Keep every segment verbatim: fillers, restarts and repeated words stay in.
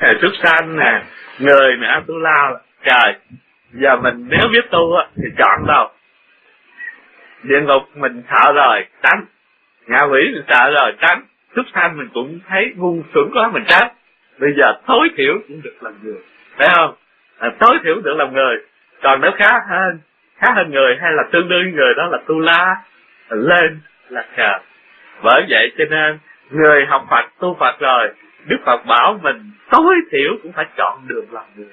súc sanh nè, người nè, tu lao. Trời, giờ mình nếu biết tu á thì chọn đâu? Địa ngục mình sợ rồi, tránh. Ngạ quỷ mình sợ rồi, tránh. Súc sanh mình cũng thấy ngu xuẩn quá, mình tránh. Bây giờ tối thiểu cũng được làm người, phải không? À, tối thiểu được làm người. Còn nếu khá hơn, khá hơn người hay là tương đương người, đó là tu la, lên là trời. Bởi vậy cho nên người học Phật, tu Phật rồi, Đức Phật bảo mình tối thiểu cũng phải chọn đường làm người.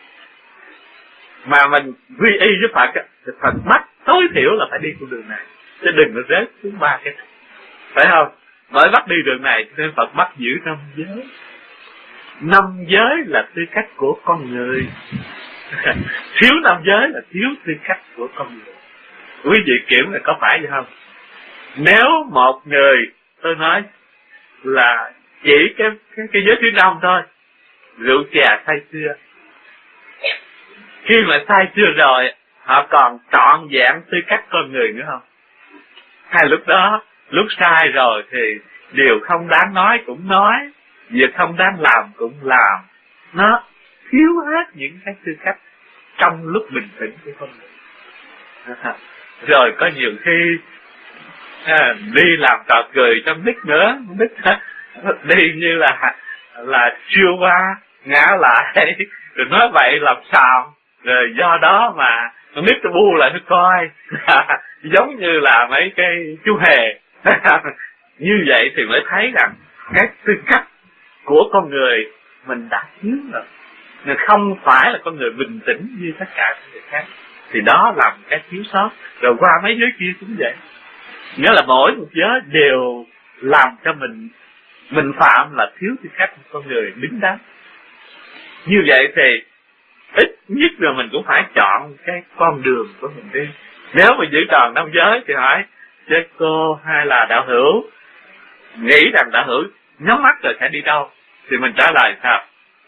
Mà mình quy y với Phật, thì Phật bắt tối thiểu là phải đi con đường này, chứ đừng có rớt xuống ba cái này, phải không? Bởi bắt đi đường này nên Phật bắt giữ năm giới. Năm giới là tư cách của con người. Thiếu năm giới là thiếu tư cách của con người. Quý vị kiểm là có phải vậy không? Nếu một người, tôi nói là chỉ cái cái, cái giới thứ năm thôi, rượu chè say sưa, khi mà say sưa rồi họ còn trọn vẹn tư cách con người nữa không? Hay lúc đó, lúc sai rồi thì điều không đáng nói cũng nói, việc không đáng làm cũng làm. Nó thiếu hết những cái tư cách trong lúc bình tĩnh của con người. Rồi có nhiều khi à, đi làm trò cười trong đích nữa, đích đi như là là chưa qua ngã lại rồi nói vậy làm sao, rồi do đó mà con nít nó bu lại nó coi giống như là mấy cái chú hề. Như vậy thì mới thấy rằng cái tư cách của con người mình đã thiếu rồi, nên không phải là con người bình tĩnh như tất cả các người khác. Thì đó là một cái thiếu sót. Rồi qua mấy giới kia cũng vậy, nghĩa là mỗi một giới đều làm cho mình mình phạm là thiếu tư cách của con người đứng đắn. Như vậy thì ít nhất là mình cũng phải chọn cái con đường của mình đi. Nếu mà giữ tròn năm giới thì hỏi chứ cô hay là đạo hữu nghĩ rằng đạo hữu nhắm mắt rồi sẽ đi đâu, thì mình trả lời sao?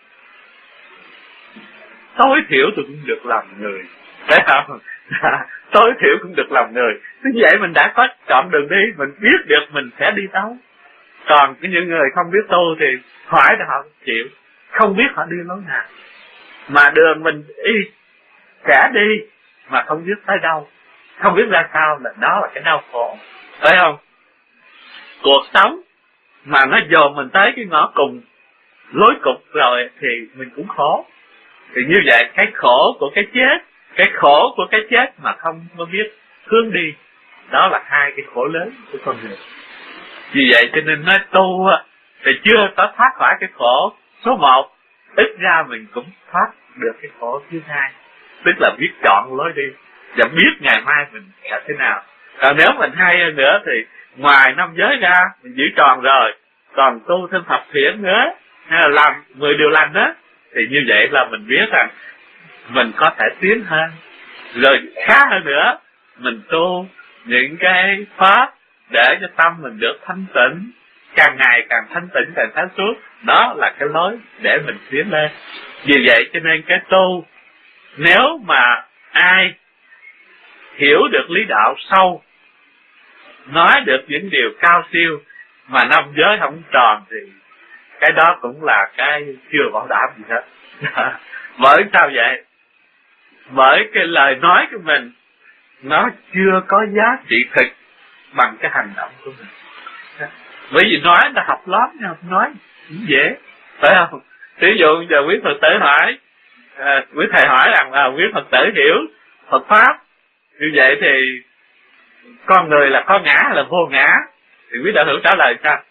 Tối thiểu tôi cũng được làm người, phải không? Tối thiểu cũng được làm người. Như vậy mình đã có chọn đường đi, mình biết được mình sẽ đi đâu. Còn những người không biết tu thì hỏi là họ chịu, không biết họ đi lối nào. Mà đường mình đi, sẽ đi mà không biết tới đâu, không biết ra sao, là đó là cái đau khổ, phải không? Cuộc sống mà nó dồn mình tới cái ngõ cùng, lối cục rồi thì mình cũng khổ. Thì như vậy cái khổ của cái chết, cái khổ của cái chết mà không có biết hướng đi, đó là hai cái khổ lớn của con người. Vì vậy cho nên nói tu thì chưa có thoát khỏi cái khổ số một, ít ra mình cũng thoát được cái khổ thứ hai, tức là biết chọn lối đi và biết ngày mai mình sẽ thế nào. Còn nếu mình hay hơn nữa thì ngoài năm giới ra mình giữ tròn rồi, còn tu thêm thập thiện nữa, hay là làm mười điều lành đó, thì như vậy là mình biết rằng mình có thể tiến hơn. Rồi khá hơn nữa, mình tu những cái pháp để cho tâm mình được thanh tịnh, càng ngày càng thanh tịnh, càng sáng suốt. Đó là cái lối để mình tiến lên. Vì vậy cho nên cái tu, nếu mà ai hiểu được lý đạo sâu, nói được những điều cao siêu mà năm giới không tròn, thì cái đó cũng là cái chưa bảo đảm gì hết. Bởi sao vậy? Bởi cái lời nói của mình nó chưa có giá trị thực bằng cái hành động của mình. Bởi vì nói là học lắm, nhưng không nói cũng dễ, phải không? Ví dụ giờ quý Phật tử hỏi, à, quý thầy hỏi rằng là quý Phật tử hiểu Phật pháp, như vậy thì con người là có ngã hay là vô ngã? Thì quý đạo hữu trả lời sao?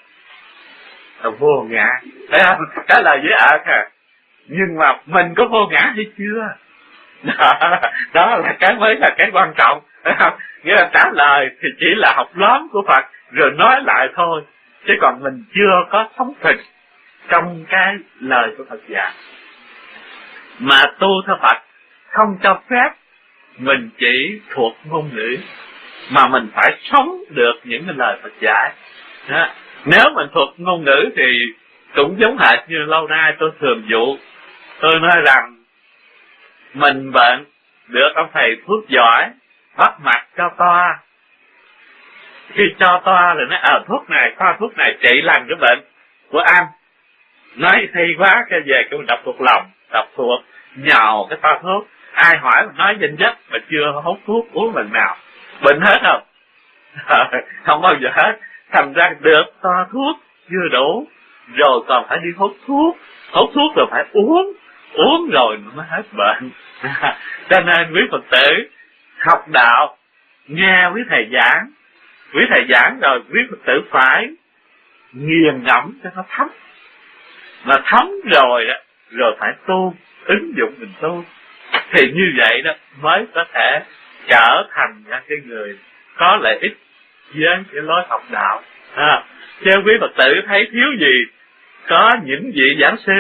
Là vô ngã, phải không? Trả lời dễ ợt à. Nhưng mà mình có vô ngã hay chưa? Đó, đó là cái mới là cái quan trọng, phải không? Nghĩa là trả lời thì chỉ là học lớn của Phật rồi nói lại thôi, chứ còn mình chưa có sống thực trong cái lời của Phật dạy. Mà tu theo Phật không cho phép mình chỉ thuộc ngôn ngữ, mà mình phải sống được những cái lời Phật dạy. Đó. Nếu mình thuộc ngôn ngữ thì cũng giống hệt như lâu nay tôi thường dụ, tôi nói rằng mình bệnh được ông thầy thuốc giỏi bắt mặt cho toa. Khi cho toa rồi nói ờ à, thuốc này, toa thuốc này trị lành cái bệnh của anh. nói hay quá, cái về cái mình đọc thuộc lòng, đọc thuộc nhào cái toa thuốc. Ai hỏi mình nói danh giấc mà chưa hút thuốc uống lần nào, bệnh hết không? Không bao giờ hết. Thành ra được toa thuốc chưa đủ, rồi còn phải đi hút thuốc, hút thuốc rồi phải uống, uống rồi nó mới hết bệnh. Cho nên quý Phật tử học đạo, nghe quý thầy giảng, quý thầy giảng rồi quý Phật tử phải nghiền ngẫm cho nó thấm, mà thấm rồi đó, rồi phải tu, ứng dụng mình tu, thì như vậy đó mới có thể trở thành ra cái người có lợi ích với cái lối học đạo. À, chứ quý Phật tử thấy thiếu gì, có những vị giảng sư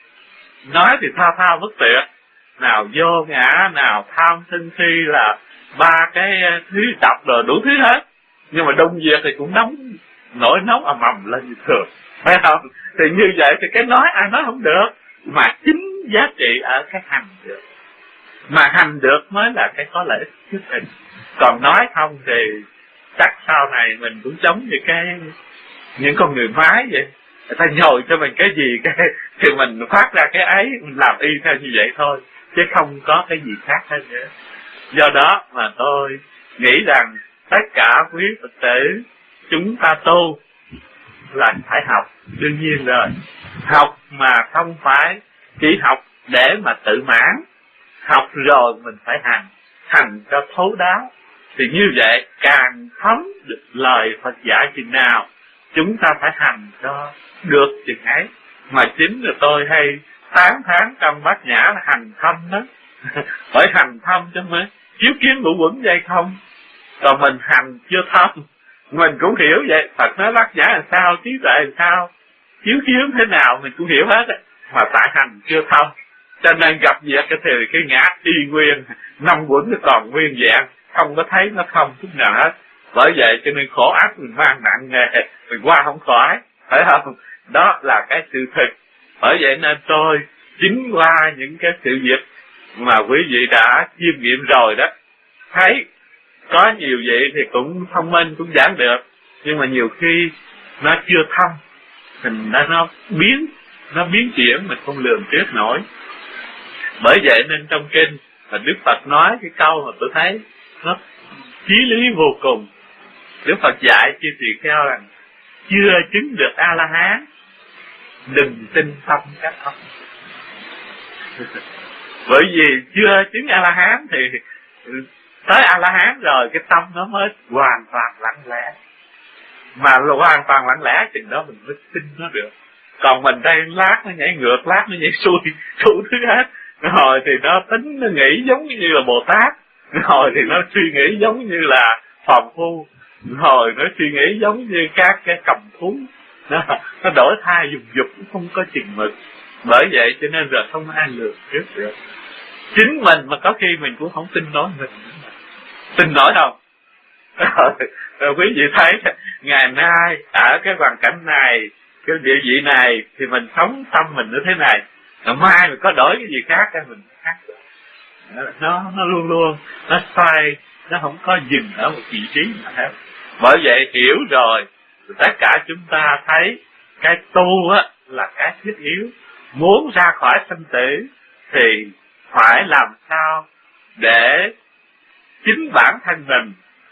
nói thì thao thao bất tuyệt, nào vô ngã, nào tham sân si, là ba cái thứ độc rồi đủ thứ hết, nhưng mà đông việc thì cũng nóng, nổi nóng ầm ầm lên như thường, phải không? Thì như vậy thì cái nói ai nói không được, mà chính giá trị ở cái hành được, mà hành được mới là cái có lợi ích nhất định. Còn nói không thì chắc sau này mình cũng giống như cái những con người máy vậy, người ta nhồi cho mình cái gì cái thì mình phát ra cái ấy, mình làm y theo như vậy thôi, chứ không có cái gì khác hết nữa. Do đó mà tôi nghĩ rằng tất cả quý Phật tử chúng ta tu là phải học, đương nhiên rồi. Học mà không phải chỉ học để mà tự mãn, học rồi mình phải hành, hành cho thấu đáo, thì như vậy càng thấm được lời Phật dạy chừng nào, chúng ta phải hành cho được chừng ấy. Mà chính là tôi hay tán thán trong Bát Nhã là hành thâm đó. Phải hành thâm chứ mới chiếu kiến ngũ quẩn vậy không. Còn mình hành chưa thâm, mình cũng hiểu vậy. Phật nói Bát Nhã là sao, trí tuệ là sao, chiếu kiến thế nào mình cũng hiểu hết, mà tại hành chưa thâm. Cho nên gặp việc cái thì cái ngã y nguyên, năm quẩn nó còn nguyên vẹn, không có thấy nó không chút nào hết. Bởi vậy cho nên khổ ác mình mang nặng nghề, mình qua không khỏi, phải không? Đó là cái sự thực. Bởi vậy nên tôi chính qua những cái sự việc mà quý vị đã chiêm nghiệm rồi đó, thấy có nhiều vị thì cũng thông minh, cũng giảng được, nhưng mà nhiều khi nó chưa thông, mình đã nó biến, nó biến chuyển mình không lường trước nổi. Bởi vậy nên trong kinh là Đức Phật nói cái câu mà tôi thấy nó chí lý vô cùng. Đức Phật dạy chư tỳ kheo rằng chưa chứng được A-la-hán đừng tin tâm các ông. Bởi vì chưa chứng A-la-hán thì tới A-la-hán rồi cái tâm nó mới hoàn toàn lặng lẽ, mà hoàn toàn lặng lẽ chừng đó mình mới tin nó được. Còn mình đây lát nó nhảy ngược, lát nó nhảy xuôi, đủ thứ hết. Rồi thì nó tính, nó nghĩ giống như là Bồ Tát, rồi thì nó suy nghĩ giống như là phàm phu, rồi nó suy nghĩ giống như các cái cầm thú, nó, nó đổi thay dùng dục, cũng không có chừng mực. Bởi vậy cho nên rồi không ai lường trước được. Chính mình mà có khi mình cũng không tin nói mình, tin nổi đâu. Rồi quý vị thấy ngày nay ở cái hoàn cảnh này, cái địa vị này thì mình sống tâm mình như thế này, rồi mai mình có đổi cái gì khác thì mình khác. Nó nó luôn luôn nó xoay, nó không có dừng ở một vị trí nào hết. Bởi vậy hiểu rồi, tất cả chúng ta thấy cái tu á là cái thiết yếu. Muốn ra khỏi sanh tử thì phải làm sao để chính bản thân mình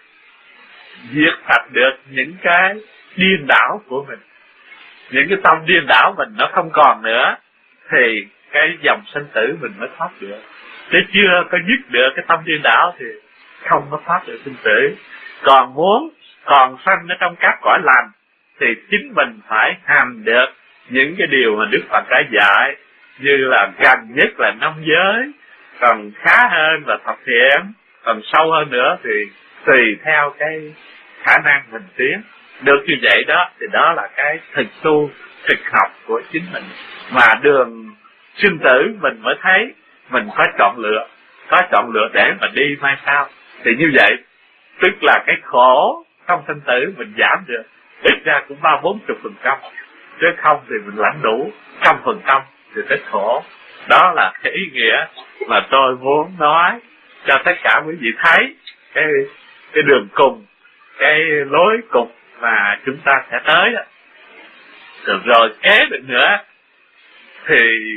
diệt sạch được những cái điên đảo của mình. Những cái tâm điên đảo mình nó không còn nữa, thì cái dòng sanh tử mình mới thoát được. Chứ chưa có dứt được cái tâm điên đảo thì không có thoát được sinh tử. Còn muốn còn sanh ở trong các cõi lành thì chính mình phải hành được những cái điều mà Đức Phật đã dạy, như là gần nhất là năm giới, còn khá hơn là thập thiện, còn sâu hơn nữa thì tùy theo cái khả năng mình tiến. Được như vậy đó thì đó là cái thực tu, thực học của chính mình. Mà đường sinh tử mình mới thấy mình có chọn lựa, có chọn lựa để mà đi mai sau. Thì như vậy tức là cái khổ trong sinh tử mình giảm được, ít ra cũng ba bốn chục phần trăm, chứ không thì mình lãnh đủ trăm phần trăm thì cái khổ. Đó là cái ý nghĩa mà tôi muốn nói cho tất cả quý vị thấy cái cái đường cùng, cái lối cục mà chúng ta sẽ tới đó. Được rồi, kế được nữa thì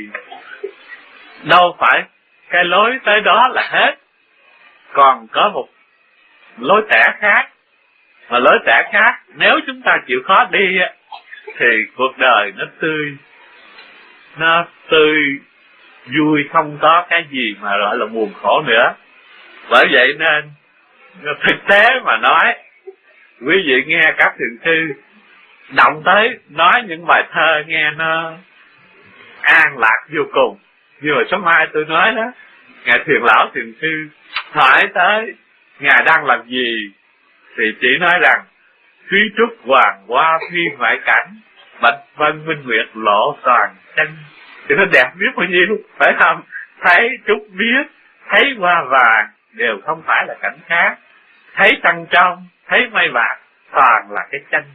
đâu phải cái lối tới đó là hết, còn có một lối tẻ khác. Mà lối tẻ khác nếu chúng ta chịu khó đi thì cuộc đời nó tươi, nó tươi vui, không có cái gì mà gọi là buồn khổ nữa. Bởi vậy nên thực tế mà nói, quý vị nghe các thiền sư động tới nói những bài thơ nghe nó an lạc vô cùng. Như hồi sáng mai tôi nói đó, ngài thiền lão thiền sư hỏi tới ngài đang làm gì thì chỉ nói rằng thúy trúc hoàng hoa phi ngoại cảnh, bạch vân minh nguyệt lộ toàn chân. Thì nó đẹp biết bao nhiêu, phải không? Thấy trúc biếc, thấy hoa vàng đều không phải là cảnh khác, thấy trăng trong, thấy mây bạc toàn là cái chân.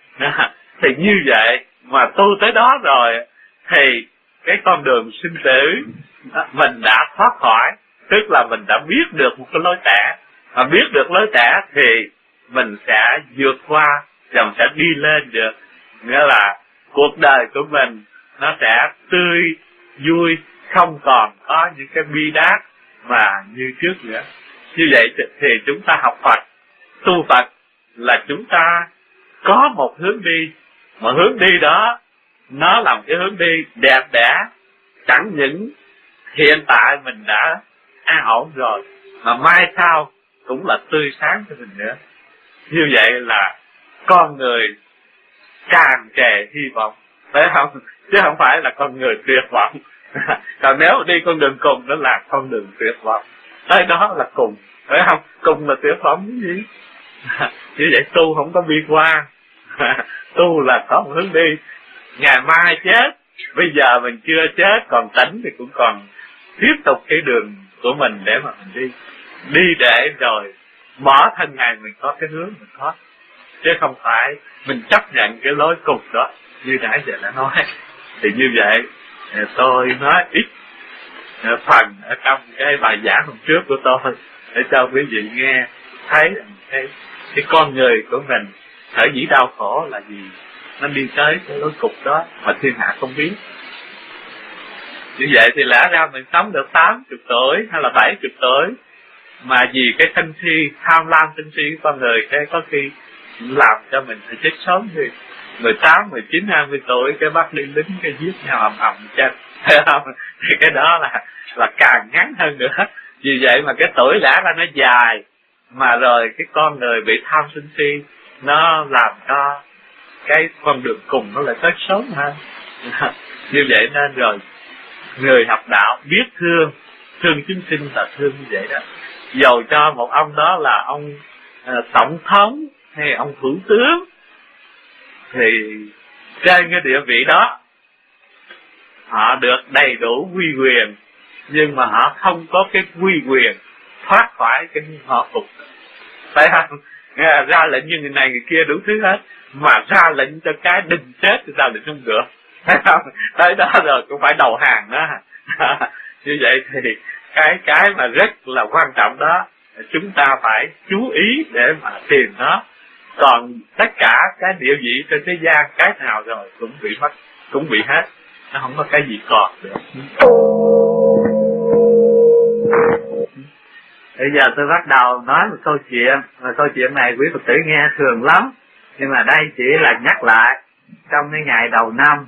Thì như vậy mà tu tới đó rồi thì cái con đường sinh tử mình đã thoát khỏi, tức là mình đã biết được một cái lối tẻ. Mà biết được lối tẻ thì mình sẽ vượt qua và mình sẽ đi lên được. Nghĩa là cuộc đời của mình nó sẽ tươi vui, không còn có những cái bi đát mà như trước nữa. Như vậy thì chúng ta học Phật, tu Phật là chúng ta có một hướng đi, mà hướng đi đó nó là một cái hướng đi đẹp đẽ. Chẳng những hiện tại mình đã an ổn rồi, mà mai sau cũng là tươi sáng cho mình nữa. Như vậy là con người tràn trề hy vọng, phải không? Chứ không phải là con người tuyệt vọng. Còn nếu đi con đường cùng đó là con đường tuyệt vọng, tới đó là cùng, phải không? Cùng là tuyệt vọng cái gì? Như vậy tu không có bi quan. Tu là có một hướng đi. Ngày mai chết, bây giờ mình chưa chết còn tỉnh thì cũng còn tiếp tục cái đường của mình để mà mình đi. Đi để rồi mở thân ngày mình có cái hướng mình thoát, chứ không phải mình chấp nhận cái lối cục đó như nãy giờ đã nói. Thì như vậy tôi nói ít phần ở trong cái bài giảng hôm trước của tôi để cho quý vị nghe thấy cái, cái con người của mình sở dĩ đau khổ là gì, nó đi tới cái lối cục đó mà thiên hạ không biết. Như vậy thì lẽ ra mình sống được tám mươi tuổi hay là bảy mươi tuổi, mà vì cái sân si, tham lam sân si của con người, cái có khi làm cho mình phải chết sớm thì mười tám, mười chín, hai mươi tuổi cái bắt đi lính cái giết nhau ầm ầm chết. Thấy không? Thì cái đó là là càng ngắn hơn nữa. Vì vậy mà cái tuổi lẽ ra nó dài, mà rồi cái con người bị tham sân si nó làm cho cái con đường cùng nó lại tới sớm hơn. Như vậy nên rồi người học đạo biết thương, thương chúng sinh là thương như vậy đó. Dầu cho một ông đó là ông uh, tổng thống hay ông thủ tướng, thì trên cái địa vị đó họ được đầy đủ uy quyền, nhưng mà họ không có cái uy quyền thoát khỏi cái họ cục, phải không? Ra lệnh như người này người kia đủ thứ hết, mà ra lệnh cho cái đừng chết thì sao định không được, phải không? Tới đó rồi cũng phải đầu hàng đó. Như vậy thì cái cái mà rất là quan trọng đó chúng ta phải chú ý để mà tìm nó. Còn tất cả cái địa vị trên thế gian cái nào rồi cũng bị mất, cũng bị hết, nó không có cái gì còn nữa. Bây giờ tôi bắt đầu nói một câu chuyện, và câu chuyện này quý Phật tử nghe thường lắm, nhưng mà đây chỉ là nhắc lại trong cái ngày đầu năm.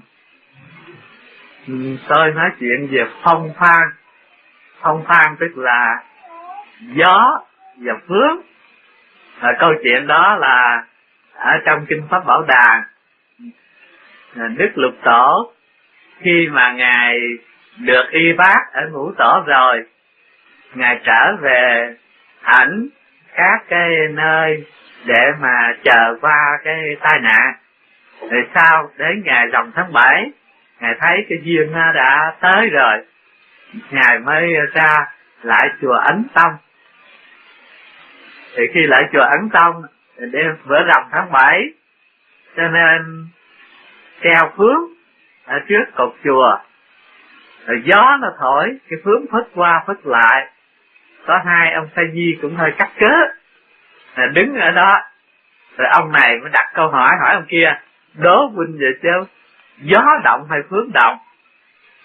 Tôi nói chuyện về phong phan. Phong phan tức là gió và phướng. Và câu chuyện đó là ở trong Kinh Pháp Bảo Đàn. Đức Lục Tổ khi mà Ngài được y bác ở Ngũ Tổ rồi, Ngài trở về ảnh các cái nơi để mà chờ qua cái tai nạn. Rồi sau đến ngày rằm tháng bảy, Ngài thấy cái duyên nó đã tới rồi, Ngài mới ra lại chùa Ấn Tông. Thì khi lại chùa Ấn Tông đêm bữa rằm tháng bảy, cho nên treo phướng ở trước cột chùa. Rồi gió nó thổi, cái phướng phất qua phất lại. Có hai ông sa di cũng hơi cắt cớ, rồi đứng ở đó. Rồi ông này mới đặt câu hỏi, hỏi ông kia: đố huynh về chứ, gió động hay phướng động?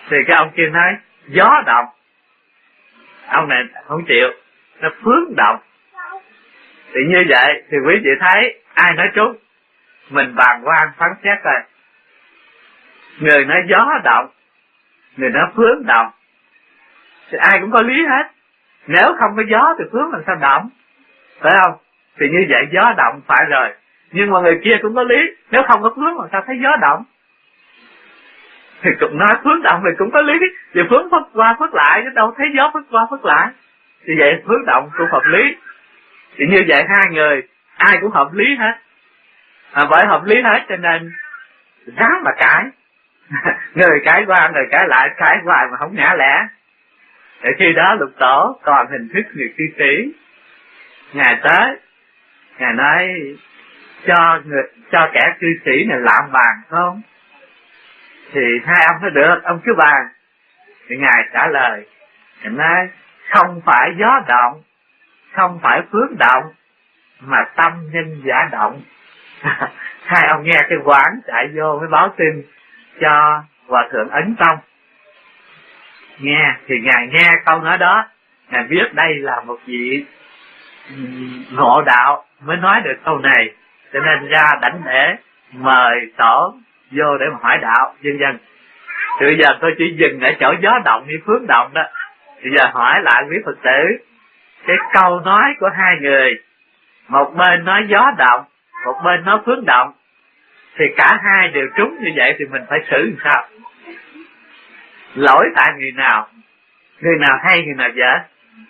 Thì cái ông kia nói gió động, ông này không chịu, nó phướng động. Thì như vậy thì quý vị thấy ai nói trúng, mình bàn quan phán xét rồi. Người nói gió động, người nói phướng động, thì ai cũng có lý hết. Nếu không có gió thì phướng làm sao động, phải không? Thì như vậy gió động phải rồi. Nhưng mà người kia cũng có lý, nếu không có phướng làm sao thấy gió động? Thì cũng nói phướng động thì cũng có lý, vì phướng phất qua phất lại chứ đâu thấy gió phất qua phất lại. Thì vậy phướng động cũng hợp lý. Thì như vậy hai người ai cũng hợp lý hết. À, bởi hợp lý hết cho nên dám mà cãi. Người cãi qua người cãi lại, cãi hoài mà không ngã lẽ. Để khi đó Lục Tổ còn hình thức người cư sĩ. Ngài tới, Ngài nói cho người, cho kẻ cư sĩ này lạm bàn không? Thì hai ông nói được, ông cứ bàn. Thì Ngài trả lời, Ngài nói không phải gió động, không phải phướng động, mà tâm nhân giả động. Hai ông nghe cái quán chạy vô mới báo tin cho Hòa Thượng Ấn Tông. Nghe, thì Ngài nghe câu nói đó, Ngài biết đây là một vị ngộ đạo mới nói được câu này, cho nên ra đảnh lễ mời tổ vô để mà hỏi đạo, vân vân. Thì bây giờ tôi chỉ dừng ở chỗ gió động như phướng động đó. Bây giờ hỏi lại quý Phật tử, cái câu nói của hai người, một bên nói gió động, một bên nói phướng động, thì cả hai đều trúng như vậy thì mình phải xử làm sao? Lỗi tại người nào? Người nào hay người nào dở?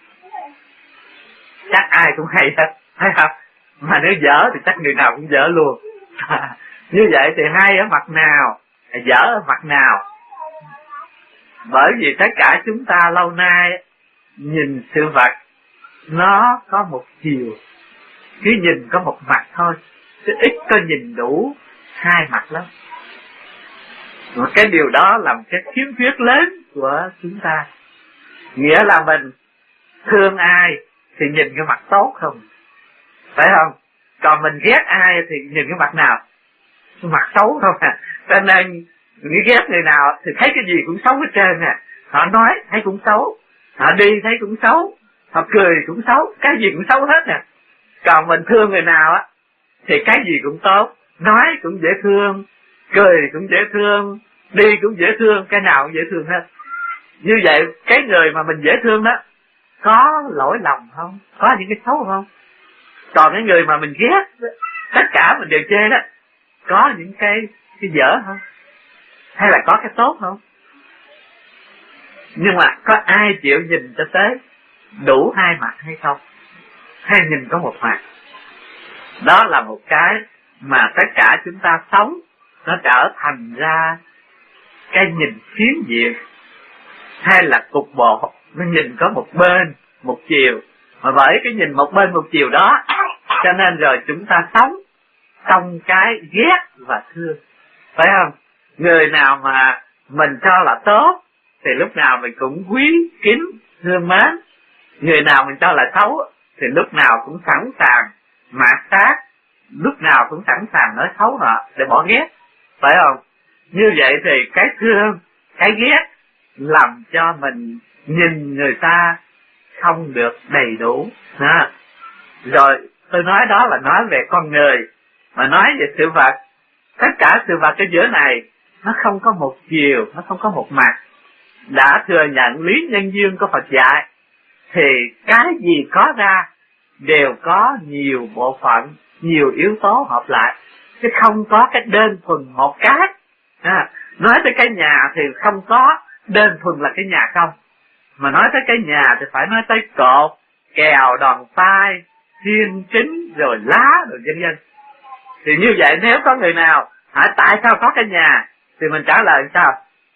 Chắc ai cũng hay hết, thấy không? Mà nếu dở thì chắc người nào cũng dở luôn. Như vậy thì hay ở mặt nào, dở ở mặt nào? Bởi vì tất cả chúng ta lâu nay nhìn sự vật nó có một chiều, cứ nhìn có một mặt thôi, chứ ít có nhìn đủ hai mặt lắm. Và cái điều đó làm cái khiếm khuyết lớn của chúng ta. Nghĩa là mình thương ai thì nhìn cái mặt tốt không, phải không? Còn mình ghét ai thì nhìn cái mặt nào? Cái mặt xấu không à. Cho nên người ghét người nào thì thấy cái gì cũng xấu hết trơn à. Họ nói thấy cũng xấu, họ đi thấy cũng xấu, họ cười cũng xấu, cái gì cũng xấu hết nè. Còn mình thương người nào á thì cái gì cũng tốt, nói cũng dễ thương, cười cũng dễ thương, đi cũng dễ thương, cái nào cũng dễ thương hết. Như vậy cái người mà mình dễ thương đó có lỗi lầm không? Có những cái xấu không? Còn cái người mà mình ghét, tất cả mình đều chê đó, có những cái cái dở không? Hay là có cái tốt không? Nhưng mà có ai chịu nhìn cho tới đủ hai mặt hay không? Hay nhìn có một mặt? Đó là một cái mà tất cả chúng ta sống nó trở thành ra cái nhìn phiến diện, hay là cục bộ, nó nhìn có một bên, một chiều. Mà bởi cái nhìn một bên một chiều đó, cho nên rồi chúng ta sống trong cái ghét và thương, phải không? Người nào mà mình cho là tốt thì lúc nào mình cũng quý kính thương mến. Người nào mình cho là xấu thì lúc nào cũng sẵn sàng mạt sát, lúc nào cũng sẵn sàng nói xấu họ để bỏ ghét, phải không? Như vậy thì cái thương, cái ghét làm cho mình nhìn người ta không được đầy đủ. À, rồi tôi nói đó là nói về con người, mà nói về sự vật. Tất cả sự vật ở giữa này nó không có một chiều, nó không có một mặt. Đã thừa nhận lý nhân duyên của Phật dạy thì cái gì có ra đều có nhiều bộ phận, nhiều yếu tố hợp lại, chứ không có cái đơn thuần một cái. À, nói tới cái nhà thì không có đơn thuần là cái nhà không, mà nói tới cái nhà thì phải nói tới cột, kèo, đòn tay, thiên chính, rồi lá, rồi vân vân. Thì như vậy nếu có người nào hỏi tại sao có cái nhà thì mình trả lời sao?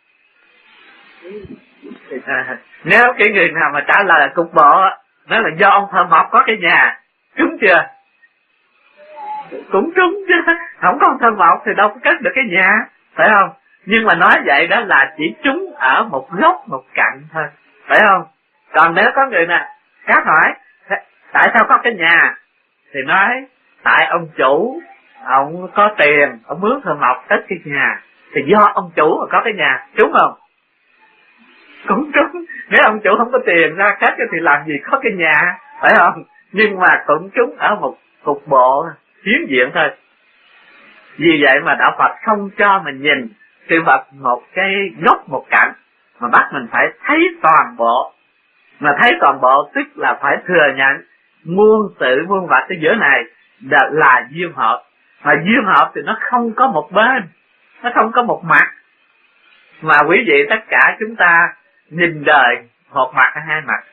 À, nếu cái người nào mà trả lời là cục bộ, nói là do ông thợ mộc có cái nhà, trúng chưa? Cũng trúng chứ, không có ông thợ mộc thì đâu có cất được cái nhà, phải không? Nhưng mà nói vậy đó là chỉ trúng ở một góc, một cạnh thôi, phải không? Còn nếu có người nào khác hỏi tại sao có cái nhà thì nói tại ông chủ ông có tiền, ông mướn thợ mộc cất cái nhà, thì do ông chủ mà có cái nhà, trúng không? cũng trúng. Nếu ông chủ không có tiền ra cách thì làm gì có cái nhà, phải không? Nhưng mà cũng trúng ở một cục bộ hiến diện thôi. Vì vậy mà đạo Phật không cho mình nhìn sự vật một cái góc một cạnh, mà bắt mình phải thấy toàn bộ. Mà thấy toàn bộ tức là phải thừa nhận muôn sự muôn vật ở giữa này là duyên hợp. Mà duyên hợp thì nó không có một bên, nó không có một mặt. Mà quý vị tất cả chúng ta nhìn đời một mặt hay hai mặt?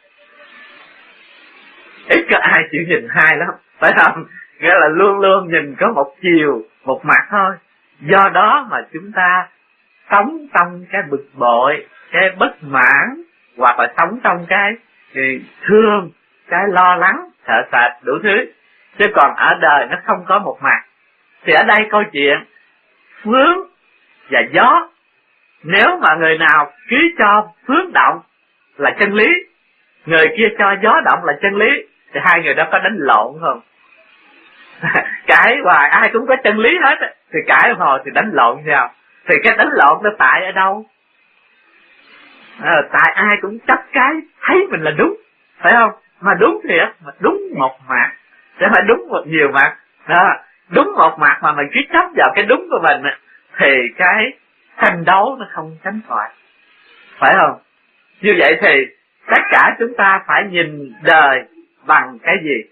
Ít có ai chịu nhìn hai lắm, phải không? Nghĩa là luôn luôn nhìn có một chiều, một mặt thôi. Do đó mà chúng ta sống trong cái bực bội, cái bất mãn, hoặc là sống trong cái, cái thương, cái lo lắng, sợ sệt đủ thứ. Chứ còn ở đời nó không có một mặt. Thì ở đây câu chuyện phướng và gió, nếu mà người nào cứ cho phướng động là chân lý, người kia cho gió động là chân lý, thì hai người đó có đánh lộn không? Cãi hoài ai cũng có chân lý hết, thì cãi hồi thì đánh lộn sao? Thì cái đánh lộn nó tại ở đâu? À, tại ai cũng chấp cái thấy mình là đúng, phải không? Mà đúng thiệt, mà đúng một mặt, chứ phải đúng một nhiều mặt. Đó, đúng một mặt mà mình cứ chấp vào cái đúng của mình, thì cái tranh đấu nó không tránh khỏi, phải không? Như vậy thì tất cả chúng ta phải nhìn đời bằng cái gì?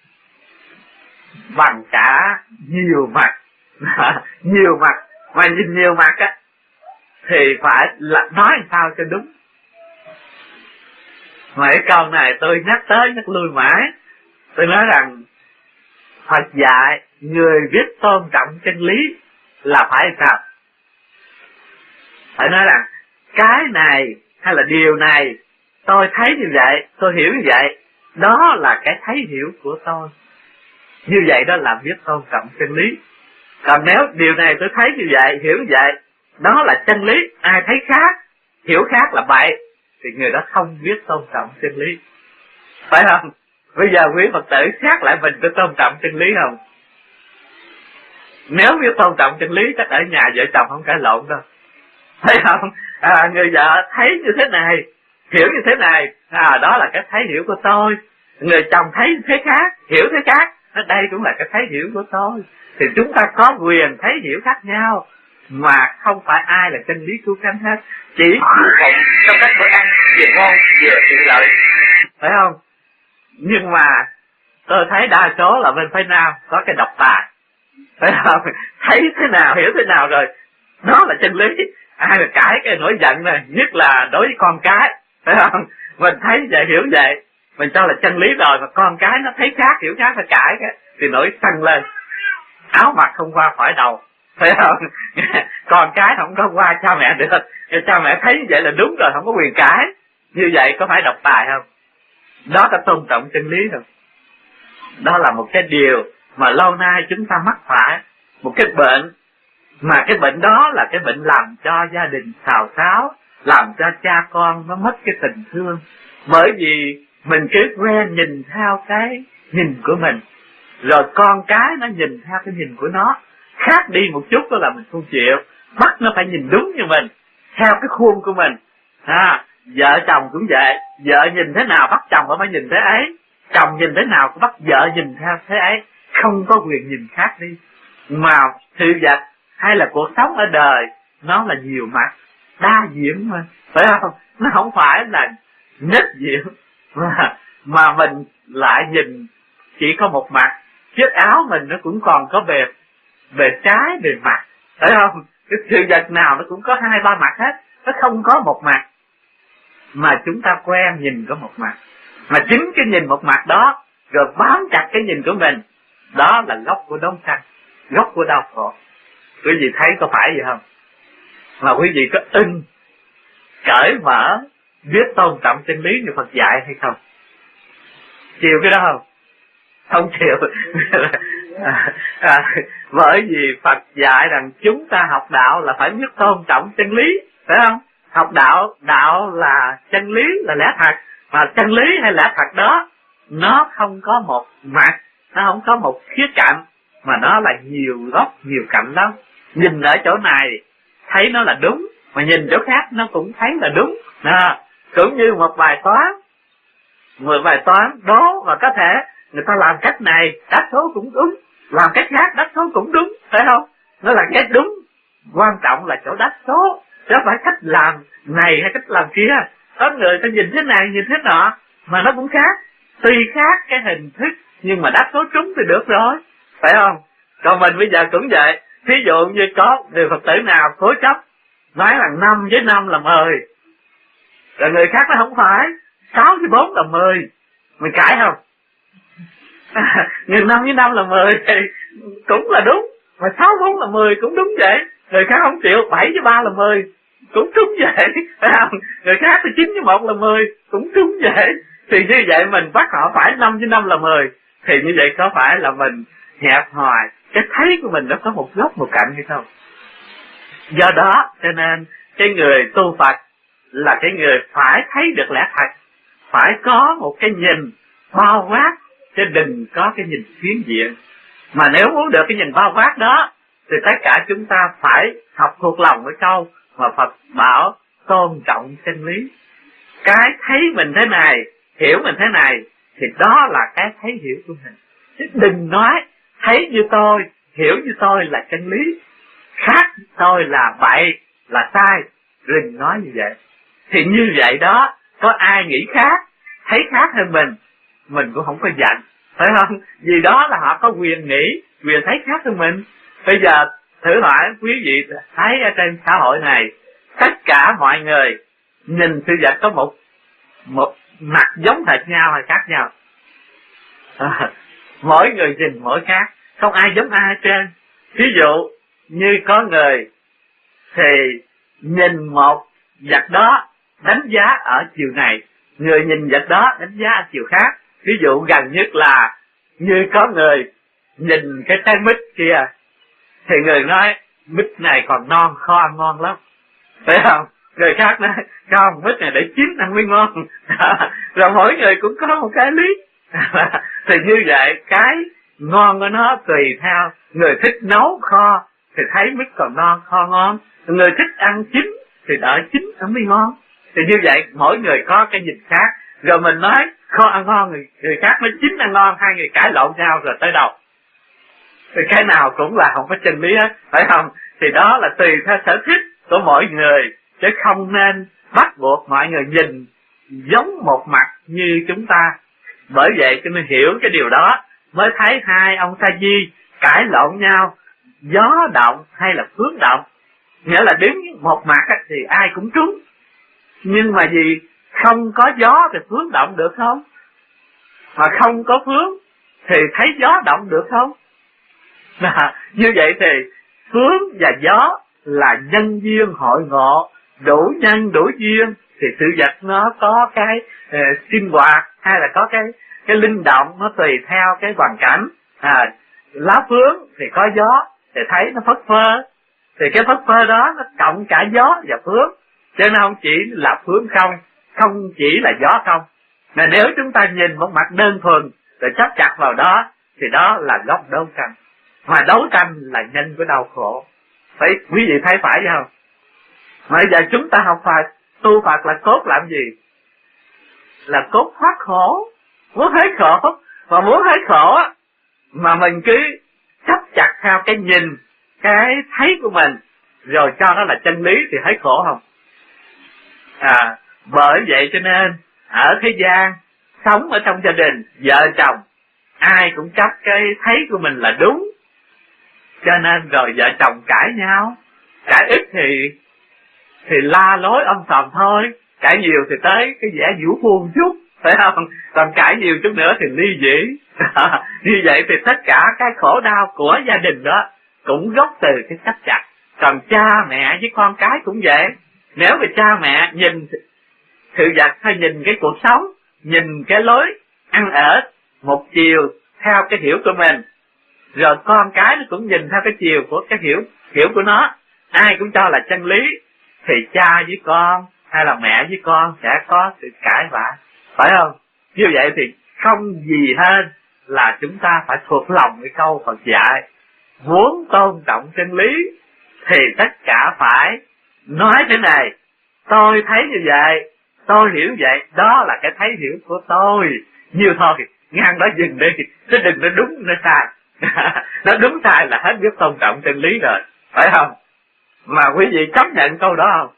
Bằng cả nhiều mặt. Nhiều mặt. Mà nhìn nhiều mặt á thì phải là nói làm sao cho đúng. Mà cái câu này tôi nhắc tới nhắc lui mãi. Tôi nói rằng Phật dạy người biết tôn trọng chân lý là phải sao? Phải nói rằng cái này hay là điều này tôi thấy như vậy, tôi hiểu như vậy, đó là cái thấy hiểu của tôi. Như vậy đó là biết tôn trọng chân lý. Còn nếu điều này tôi thấy như vậy, hiểu như vậy, đó là chân lý, ai thấy khác, hiểu khác là bậy, thì người đó không biết tôn trọng chân lý, phải không? Bây giờ quý Phật tử xét lại mình có tôn trọng chân lý không? Nếu biết tôn trọng chân lý chắc ở nhà vợ chồng không cãi lộn đâu, thấy không? À, người vợ thấy như thế này, hiểu như thế này, à, đó là cái thấy hiểu của tôi. Người chồng thấy thế khác, hiểu thế khác, đây cũng là cái thấy hiểu của tôi. Thì chúng ta có quyền thấy hiểu khác nhau, mà không phải ai là chân lý cứu cánh hết. Chỉ phụng trong các bữa ăn về ngon về tiện lợi, phải không? Nhưng mà tôi thấy đa số là bên phía Nam có cái độc tài, phải không? Thấy thế nào hiểu thế nào rồi, đó là chân lý. Ai là cãi cái nổi giận này, nhất là đối với con cái, phải không? Mình thấy vậy hiểu vậy, mình cho là chân lý rồi, mà con cái nó thấy khác hiểu khác phải cãi cái thì nổi sân lên, áo mặc không qua khỏi đầu, phải không? Con cái không có qua cha mẹ được, cha mẹ thấy như vậy là đúng rồi, không có quyền cãi. Như vậy có phải độc tài không? Đó có tôn trọng chân lý không? Đó là một cái điều mà lâu nay chúng ta mắc phải, một cái bệnh, mà cái bệnh đó là cái bệnh làm cho gia đình xào xáo, làm cho cha con nó mất cái tình thương. Bởi vì mình cứ quen nhìn theo cái nhìn của mình, rồi con cái nó nhìn theo cái nhìn của nó, khác đi một chút đó là mình không chịu, bắt nó phải nhìn đúng như mình, theo cái khuôn của mình. À, vợ chồng cũng vậy, vợ nhìn thế nào bắt chồng phải nhìn thế ấy, chồng nhìn thế nào cũng bắt vợ nhìn theo thế ấy, không có quyền nhìn khác đi. Mà sự vật hay là cuộc sống ở đời nó là nhiều mặt, đa diện mà, phải không? Nó không phải là nhất diện, mà, mà mình lại nhìn chỉ có một mặt. Chiếc áo mình nó cũng còn có bề bề trái bề mặt, phải không? Cái sự vật nào nó cũng có hai ba mặt hết, nó không có một mặt. Mà chúng ta quen nhìn có một mặt, mà chính cái nhìn một mặt đó rồi bám chặt cái nhìn của mình, đó là gốc của đốn sanh, gốc của đau khổ. Quý vị thấy có phải vậy không? Mà quý vị có ưng cởi mở biết tôn trọng chân lý như Phật dạy hay không? Chịu cái đó không? Không chịu. à, à, bởi vì Phật dạy rằng chúng ta học đạo là phải biết tôn trọng chân lý, phải không? Học đạo, đạo là chân lý, là lẽ thật. Mà chân lý hay lẽ thật đó, nó không có một mặt, nó không có một khía cạnh, mà nó là nhiều góc, nhiều cạnh lắm. Nhìn ở chỗ này thấy nó là đúng, mà nhìn chỗ khác nó cũng thấy là đúng. À, cũng như một bài toán, một bài toán đố mà có thể người ta làm cách này đáp số cũng đúng, làm cách khác đáp số cũng đúng, phải không? Nó là cái đúng, quan trọng là chỗ đáp số, chứ không phải cách làm này hay cách làm kia. Có người ta nhìn thế này nhìn thế nọ mà nó cũng khác, tuy khác cái hình thức nhưng mà đáp số trúng thì được rồi, phải không? Còn mình bây giờ cũng vậy. Thí dụ như có người Phật tử nào cố chấp nói là năm với năm là mười, rồi người khác nói không phải, sáu với bốn là mười, mình cãi không? Nhưng năm với năm là mười thì cũng là đúng, mà sáu bốn là mười cũng đúng vậy. Người khác không chịu, bảy với ba là mười cũng đúng vậy, phải không? Người khác thì chín với một là mười cũng đúng vậy. Thì như vậy mình bắt họ phải năm với năm là mười, thì như vậy có phải là mình hẹp hòi cái thấy của mình nó có một góc một cạnh hay không? Do đó cho nên cái người tu Phật là cái người phải thấy được lẽ thật, phải có một cái nhìn bao quát, chứ đừng có cái nhìn phiến diện. Mà nếu muốn được cái nhìn bao quát đó thì tất cả chúng ta phải học thuộc lòng cái câu mà Phật bảo tôn trọng chân lý. Cái thấy mình thế này, hiểu mình thế này, thì đó là cái thấy hiểu của mình. Chứ đừng nói thấy như tôi, hiểu như tôi là chân lý, khác tôi là bậy, là sai, đừng nói như vậy. Thì như vậy đó, có ai nghĩ khác, thấy khác hơn mình, mình cũng không có giận, phải không? Vì đó là họ có quyền nghĩ, quyền thấy khác hơn mình. Bây giờ thử hỏi quý vị thấy ở trên xã hội này, tất cả mọi người nhìn sự vật có một một mặt giống hệt nhau hay khác nhau? À, mỗi người nhìn mỗi khác, không ai giống ai hết trơn. Ví dụ như có người thì nhìn một vật đó đánh giá ở chiều này, người nhìn vật đó đánh giá ở chiều khác. Ví dụ gần nhất là như có người nhìn cái trái mít kia thì người nói mít này còn non, kho ăn ngon lắm, phải không? Người khác nói không, mít này để chín ăn mới ngon. Rồi mỗi người cũng có một cái lý. Thì như vậy cái ngon của nó tùy theo người thích nấu kho thì thấy mít còn non, kho ngon. Người thích ăn chín thì đợi chín ăn mới ngon. Thì như vậy mỗi người có cái nhìn khác. Rồi mình nói kho ăn ngon, người, người khác nói chín ăn ngon, hai người cãi lộn nhau rồi tới đâu? Thì cái nào cũng là không có chân lý hết, phải không? Thì đó là tùy theo sở thích của mỗi người, chứ không nên bắt buộc mọi người nhìn giống một mặt như chúng ta. Bởi vậy cho nên hiểu cái điều đó mới thấy hai ông Sa Di cãi lộn nhau, gió động hay là phước động. Nghĩa là đứng một mặt thì ai cũng trúng, nhưng mà vì không có gió thì phước động được không? Mà không có phước thì thấy gió động được không? À, như vậy thì phước và gió là nhân duyên hội ngộ, đủ nhân đủ duyên thì sự vật nó có cái uh, sinh hoạt hay là có cái cái linh động, nó tùy theo cái hoàn cảnh. À, lá phướng thì có gió thì thấy nó phất phơ, thì cái phất phơ đó nó cộng cả gió và phướng, cho nên không chỉ là phướng không, không chỉ là gió không. Mà nếu chúng ta nhìn một mặt đơn thuần rồi chấp chặt vào đó thì đó là gốc đấu tranh. Mà đấu tranh là nhân của đau khổ. Phải quý vị thấy phải không? Mà bây giờ chúng ta học Phật, tu Phật là cốt làm gì? Là cốt thoát khổ. Muốn hết khổ, mà muốn hết khổ mà mình cứ chấp chặt theo cái nhìn, cái thấy của mình, rồi cho nó là chân lý thì hết khổ không? À, bởi vậy cho nên ở thế gian, sống ở trong gia đình, vợ chồng, ai cũng chấp cái thấy của mình là đúng. Cho nên rồi vợ chồng cãi nhau, cãi ít thì thì la lối âm thầm thôi, cãi nhiều thì tới cái vẻ vũ phu chút, phải không? Còn cãi nhiều chút nữa thì ly dị. Như vậy thì tất cả cái khổ đau của gia đình đó cũng gốc từ cái chấp chặt. Còn cha mẹ với con cái cũng vậy. Nếu mà cha mẹ nhìn sự vật hay nhìn cái cuộc sống, nhìn cái lối ăn ở một chiều theo cái hiểu của mình, rồi con cái nó cũng nhìn theo cái chiều của cái hiểu hiểu của nó, ai cũng cho là chân lý, thì cha với con hay là mẹ với con sẽ có sự cãi vã, phải không? Như vậy thì không gì hơn là chúng ta phải thuộc lòng cái câu Phật dạy, muốn tôn trọng chân lý thì tất cả phải nói thế này, tôi thấy như vậy, tôi hiểu vậy, đó là cái thấy hiểu của tôi. Nhiều thôi, ngang đó dừng đi, chứ đừng nó đúng nó sai. Nó đúng sai là hết biết tôn trọng chân lý rồi, phải không? Mà quý vị chấp nhận câu đó không?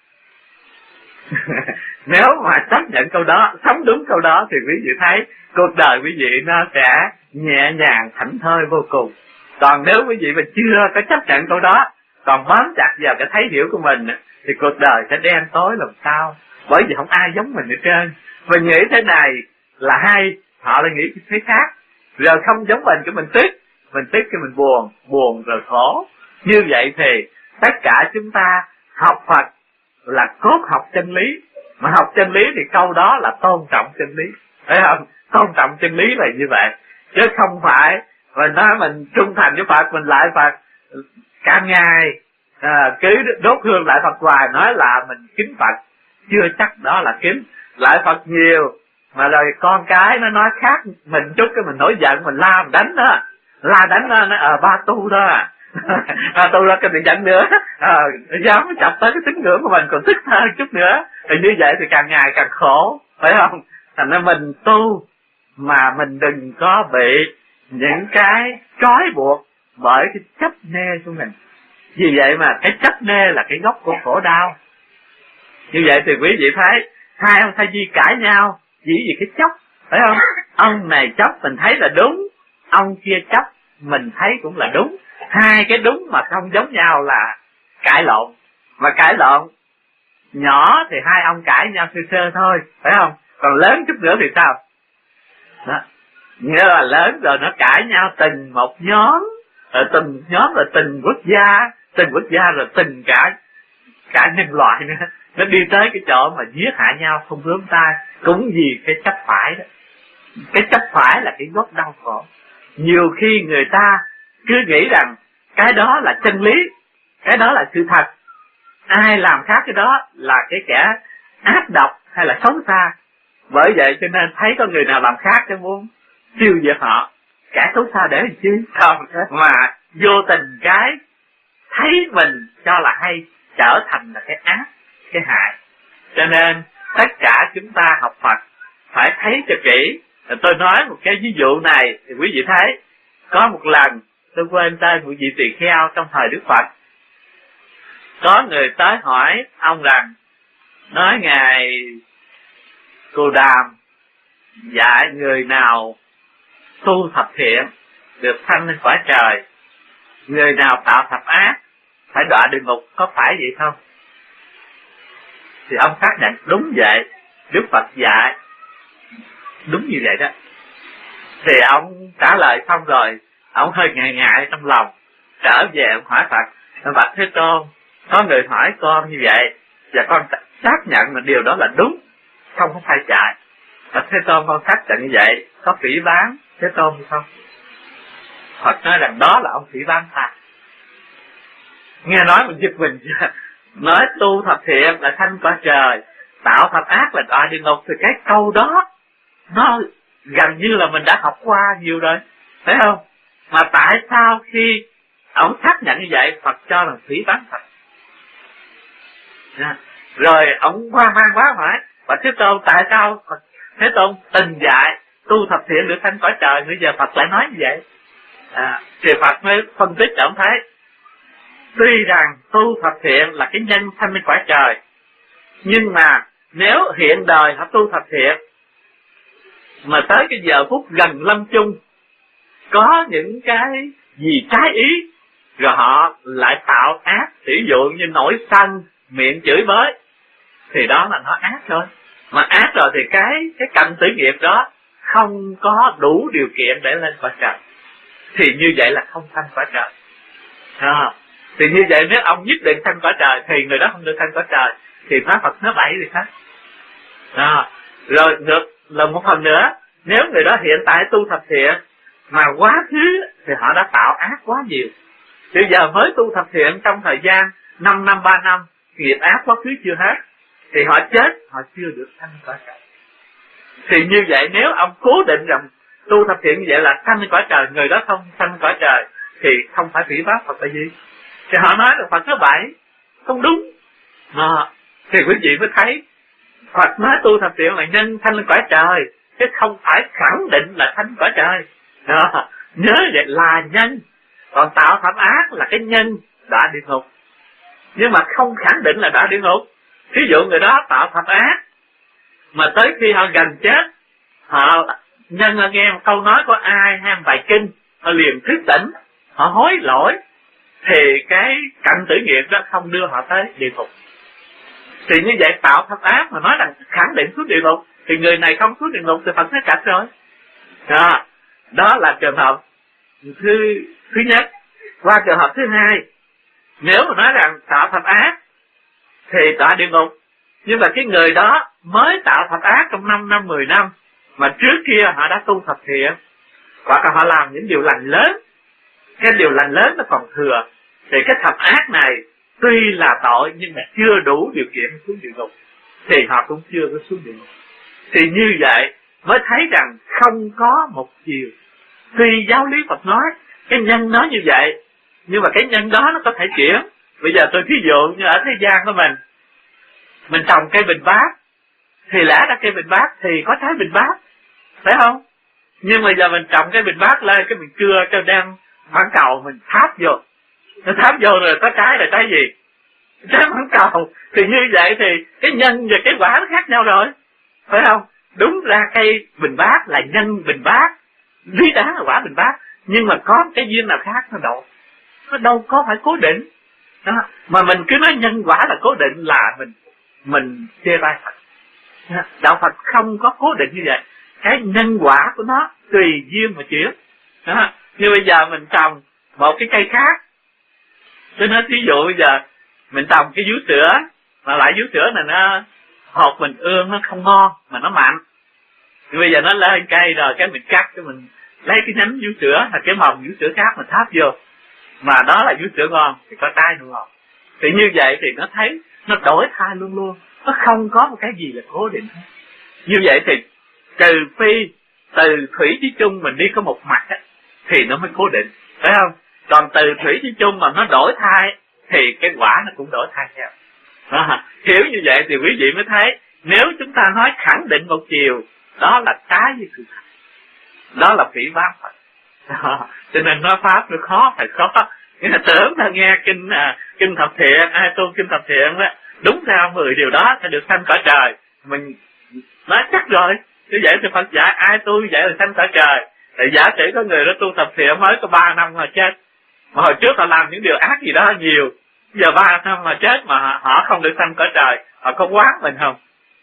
Nếu mà chấp nhận câu đó, sống đúng câu đó thì quý vị thấy cuộc đời quý vị nó sẽ nhẹ nhàng thảnh thơi vô cùng. Còn nếu quý vị mà chưa có chấp nhận câu đó, còn bám chặt vào cái thấy hiểu của mình, thì cuộc đời sẽ đen tối làm sao? Bởi vì không ai giống mình hết trơn. Mình nghĩ thế này là hay, họ lại nghĩ thế khác. Rồi không giống mình cái mình tức, mình tức cái mình buồn, buồn rồi khổ. Như vậy thì tất cả chúng ta học Phật là cốt học chân lý. Mà học chân lý thì câu đó là tôn trọng chân lý, phải không? Tôn trọng chân lý là như vậy, chứ không phải mình nói mình trung thành với Phật, mình lại Phật cả ngày à, cứ đốt hương lại Phật hoài, nói là mình kính Phật, chưa chắc đó là kính. Lại Phật nhiều mà rồi con cái nó nói khác mình chút, cái mình nổi giận, mình la mình đánh đó, la đánh đó, nó ờ ba tu đó à. À, tôi là cái bị giận nữa, à, dám chọc tới cái tín ngưỡng của mình, còn tức hơn chút nữa, thì như vậy thì càng ngày càng khổ, phải không? Thành ra mình tu mà mình đừng có bị những cái trói buộc bởi cái chấp nê của mình. Vì vậy mà cái chấp nê là cái gốc của khổ đau. Như vậy thì quý vị thấy hai ông Sa Di cãi nhau chỉ vì cái chấp, phải không? Ông này chấp mình thấy là đúng, ông kia chấp mình thấy cũng là đúng. Hai cái đúng mà không giống nhau là cãi lộn. Mà cãi lộn nhỏ thì hai ông cãi nhau sơ sơ thôi, phải không? Còn lớn chút nữa thì sao? Đó. Nghĩa là lớn rồi nó cãi nhau từng một nhóm, rồi từng nhóm là từng quốc gia, từng quốc gia rồi từng cả cả nhân loại nữa. Nó đi tới cái chỗ mà giết hại nhau không bướm tay, cũng vì cái chấp phải đó. Cái chấp phải là cái gốc đau khổ. Nhiều khi người ta cứ nghĩ rằng cái đó là chân lý, cái đó là sự thật, ai làm khác cái đó là cái kẻ ác độc hay là xấu xa. Bởi vậy cho nên thấy có người nào làm khác cho muốn tiêu diệt họ, kẻ xấu xa để làm chi? Không, mà vô tình cái thấy mình cho là hay trở thành là cái ác, cái hại. Cho nên tất cả chúng ta học Phật phải thấy cho kỹ. Tôi nói một cái ví dụ này thì quý vị thấy, có một lần tôi quên tên một vị tỳ kheo trong thời Đức Phật. Có người tới hỏi ông rằng, nói ngài Cù Đàm dạy người nào tu thập thiện được sanh lên cõi trời, người nào tạo thập ác phải đọa địa ngục, có phải vậy không? Thì ông xác nhận đúng vậy, Đức Phật dạy đúng như vậy đó. Thì ông trả lời xong rồi, ông hơi ngại ngại trong lòng, trở về ông hỏi Phật, Bạch Thế Tôn, có người hỏi con như vậy và con xác nhận là điều đó là đúng, không có sai chạy. Bạch Thế Tôn, con xác nhận như vậy, có phỉ báng Thế Tôn hay không? Phật nói rằng đó là ông phỉ báng ta. Nghe nói mình giật mình chưa? Nói tu thập thiện là sanh cõi trời, tạo thập ác là đọa địa ngục, thì cái câu đó nó gần như là mình đã học qua nhiều rồi, phải không? Mà tại sao khi ông xác nhận như vậy, Phật cho là phỉ báng Phật? Rồi ông hoang mang quá hỏi, Phật Thế Tôn, tại sao Phật Thế Tôn từng dạy tu thập thiện được sanh cõi trời, bây giờ Phật lại nói như vậy? À, thì Phật mới phân tích cho ông thấy, tuy rằng tu thập thiện là cái nhân sanh lên cõi trời, nhưng mà nếu hiện đời họ tu thập thiện mà tới cái giờ phút gần lâm chung có những cái gì trái ý, rồi họ lại tạo ác, ví dụ như nổi sân, miệng chửi bới, thì đó là nó ác rồi. Mà ác rồi thì cái cái cảnh tử nghiệp đó không có đủ điều kiện để lên cõi trời, thì như vậy là không sanh cõi trời. À, thì như vậy nếu ông nhất định sanh cõi trời thì người đó không được sanh cõi trời, thì nói Phật nói bậy thì sao? À, rồi ngược là một phần nữa, nếu người đó hiện tại tu thập thiện mà quá khứ thì họ đã tạo ác quá nhiều, bây giờ mới tu thập thiện trong thời gian năm năm, ba năm, nghiệp ác quá khứ chưa hết, thì họ chết, họ chưa được sanh cõi trời. Thì như vậy nếu ông cố định rằng tu thập thiện như vậy là sanh cõi trời, người đó không sanh cõi trời, thì không phải phỉ báng Phật là gì? Thì họ nói là Phật nói bậy, không đúng. Đó. Thì quý vị mới thấy Phật nói tu thập thiện là nhân thanh lên cõi trời, chứ không phải khẳng định là thanh cõi trời. Đó. Nhớ vậy là nhân, còn tạo phạm ác là cái nhân đã địa ngục, nhưng mà không khẳng định là đã địa ngục. Ví dụ người đó tạo phạm ác mà tới khi họ gần chết, họ nhân nghe một câu nói của ai hay một bài kinh, họ liền thức tỉnh, họ hối lỗi, thì cái cảnh tử nghiệp đó không đưa họ tới địa ngục. Thì như vậy tạo phạm ác mà nói rằng khẳng định xuống địa ngục, thì người này không xuống địa ngục thì Phật nói cạch rồi. Đó, đó là trường hợp thứ thứ nhất. Qua trường hợp thứ hai, nếu mà nói rằng tạo phạm ác thì tạo địa ngục, nhưng mà cái người đó mới tạo phạm ác trong năm năm, mười năm, mà trước kia họ đã tu thập thiện, hoặc là họ làm những điều lành lớn, cái điều lành lớn nó còn thừa, thì cái thập ác này tuy là tội nhưng mà chưa đủ điều kiện xuống địa ngục, thì họ cũng chưa có xuống địa ngục. Thì như vậy mới thấy rằng không có một chiều. Tuy giáo lý Phật nói cái nhân nói như vậy, nhưng mà cái nhân đó nó có thể chuyển. Bây giờ tôi thí dụ như ở thế gian của mình, mình trồng cây bình bát, thì lẽ ra cây bình bát thì có trái bình bát, phải không? Nhưng mà giờ mình trồng cây bình bát lên, cái mình cưa cho đem mãng cầu mình tháp vô, nó tháp vô rồi có trái là trái gì? Trái mãng cầu. Thì như vậy thì cái nhân và cái quả nó khác nhau rồi, phải không? Đúng ra cây bình bát là nhân bình bát, lý đáng là quả bình bát, nhưng mà có cái duyên nào khác nó độ, nó đâu có phải cố định. Đó. Mà mình cứ nói nhân quả là cố định là mình mình chê bai Phật. Đạo Phật không có cố định như vậy, cái nhân quả của nó tùy duyên mà chuyển. Đó. Như bây giờ mình trồng một cái cây khác, tôi nói ví dụ bây giờ mình trồng cái vú sữa, mà lại vú sữa này nó hột mình ương nó không ngon mà nó mặn, thì bây giờ nó lên cây rồi cái mình cắt, cái mình lấy cái nhánh vú sữa hoặc cái mầm vú sữa khác mình tháp vô, mà đó là vú sữa ngon thì có trái nó ngon. Thì như vậy thì nó thấy nó đổi thay luôn luôn, nó không có một cái gì là cố định hết. Như vậy thì trừ phi từ thủy chí chung mình đi có một mặt á, thì nó mới cố định, phải không? Còn từ thủy chí chung mà nó đổi thay thì cái quả nó cũng đổi thay theo. À, hiểu như vậy thì quý vị mới thấy, nếu chúng ta nói khẳng định một chiều, đó là trái với sự thật, đó là phỉ báng Phật. À, cho nên nói pháp nó khó, phải khó. Nghĩa là tưởng ta nghe kinh à, kinh thập thiện, ai tu kinh thập thiện đó, đúng ra mười điều đó sẽ được sanh cõi trời, mình nói chắc rồi. Như vậy thì Phật dạy ai tu như vậy là sanh cõi trời. Thì giả sử có người đó tu thập thiện mới có ba năm mà chết, mà hồi trước họ làm những điều ác gì đó nhiều, giờ ba năm mà chết mà họ không được sanh cõi trời, họ có quán mình không?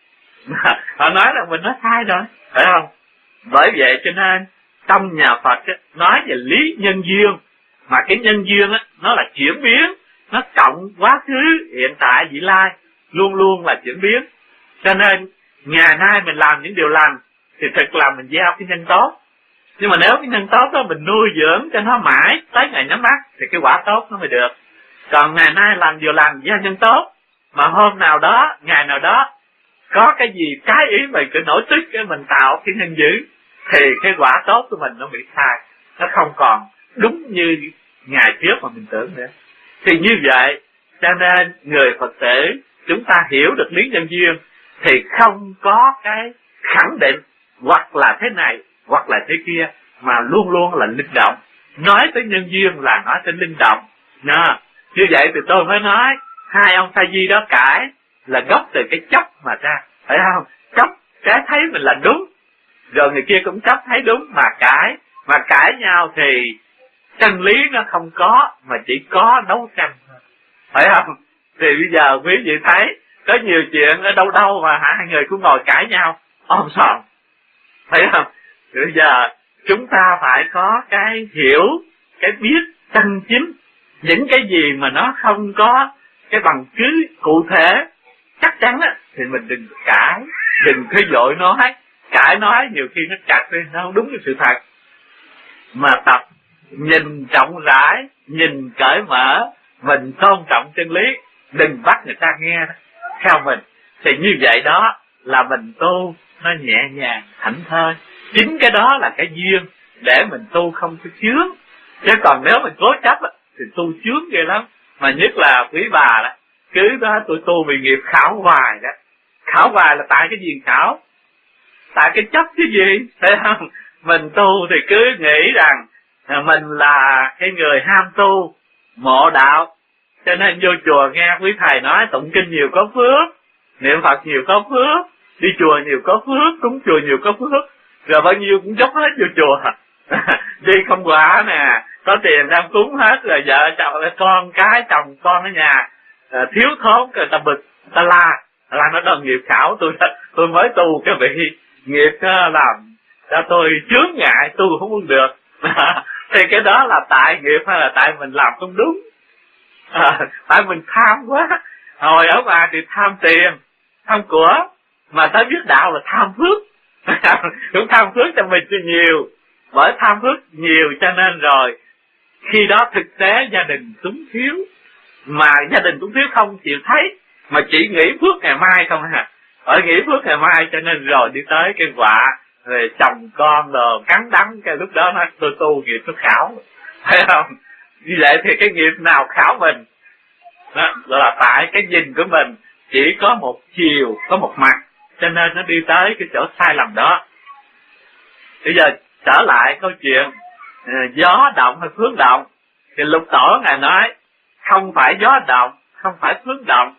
Họ nói là mình nói sai rồi, phải không? Bởi vậy cho nên trong nhà Phật á, nói về lý nhân duyên, mà cái nhân duyên á, nó là chuyển biến, nó cộng quá khứ, hiện tại, vị lai, luôn luôn là chuyển biến. Cho nên ngày nay mình làm những điều lành thì thực là mình gieo cái nhân tốt. Nhưng mà nếu cái nhân tốt đó mình nuôi dưỡng cho nó mãi tới ngày nhắm mắt thì cái quả tốt nó mới được. Còn ngày nay làm điều lành gieo nhân tốt, mà hôm nào đó, ngày nào đó có cái gì cái ý mình cứ nổi tức cái mình tạo cái nhân dữ, thì cái quả tốt của mình nó bị sai, nó không còn đúng như ngày trước mà mình tưởng nữa. Thì như vậy cho nên người Phật tử chúng ta hiểu được lý nhân duyên thì không có cái khẳng định hoặc là thế này hoặc là thế kia, mà luôn luôn là linh động. Nói tới nhân duyên là nói tới linh động. Đó. Như vậy thì tôi mới nói hai ông Sa Di đó cãi là gốc từ cái chấp mà ra, phải không? Chấp cái thấy mình là đúng, rồi người kia cũng chấp thấy đúng mà cãi, mà cãi nhau thì chân lý nó không có, mà chỉ có đấu tranh thôi, phải không? Thì bây giờ quý vị thấy có nhiều chuyện ở đâu đâu mà hai người cũng ngồi cãi nhau ôm sòm, phải không? Thì bây giờ chúng ta phải có cái hiểu, cái biết chân chính, những cái gì mà nó không có cái bằng cứ cụ thể chắc chắn á, thì mình đừng cãi, đừng có vội nói. Cãi nói nhiều khi nó chặt đi, nó không đúng với sự thật. Mà tập nhìn rộng rãi, nhìn cởi mở, mình tôn trọng chân lý, đừng bắt người ta nghe theo mình. Thì như vậy đó là mình tu nó nhẹ nhàng, thảnh thơi. Chính cái đó là cái duyên để mình tu không có chướng. Chứ còn nếu mình cố chấp thì tu chướng ghê lắm. Mà nhất là quý bà đó, cứ đó tôi tu vì nghiệp khảo hoài đó. Khảo hoài là tại cái gì khảo? Tại cái chấp cái gì, thấy không? Mình tu thì cứ nghĩ rằng mình là cái người ham tu, mộ đạo, cho nên vô chùa nghe quý thầy nói tụng kinh nhiều có phước, niệm Phật nhiều có phước, đi chùa nhiều có phước, cúng chùa nhiều có phước, rồi bao nhiêu cũng dốc hết vô chùa. Đi không quả nè, có tiền đang cúng hết, rồi vợ chồng con cái chồng con ở nhà thiếu thốn, người ta bực, người ta la, la nó đòi nghiệp khảo tôi, tôi mới tu cái vị nghiệp làm cho tôi chướng ngại tu không được. Thì cái đó là tại nghiệp hay là tại mình làm không đúng? À, tại mình tham quá. Hồi ở ngoài thì tham tiền, tham của, mà tới biết đạo là tham phước. Cũng tham phước cho mình cho nhiều. Bởi tham phước nhiều cho nên rồi khi đó thực tế gia đình túng thiếu, mà gia đình túng thiếu không chịu thấy, mà chỉ nghĩ phước ngày mai không hả? Ở nghĩ phước ngày mai cho nên rồi đi tới cái quả, rồi chồng con rồi cắn đắng, cái lúc đó nó tôi tu nghiệp nó khảo, thấy không? Như vậy thì cái nghiệp nào khảo mình? Đó là tại cái nhìn của mình chỉ có một chiều, có một mặt, cho nên nó đi tới cái chỗ sai lầm đó. Bây giờ trở lại câu chuyện gió động hay phước động, thì Lục Tổ ngài nói không phải gió động, không phải phước động,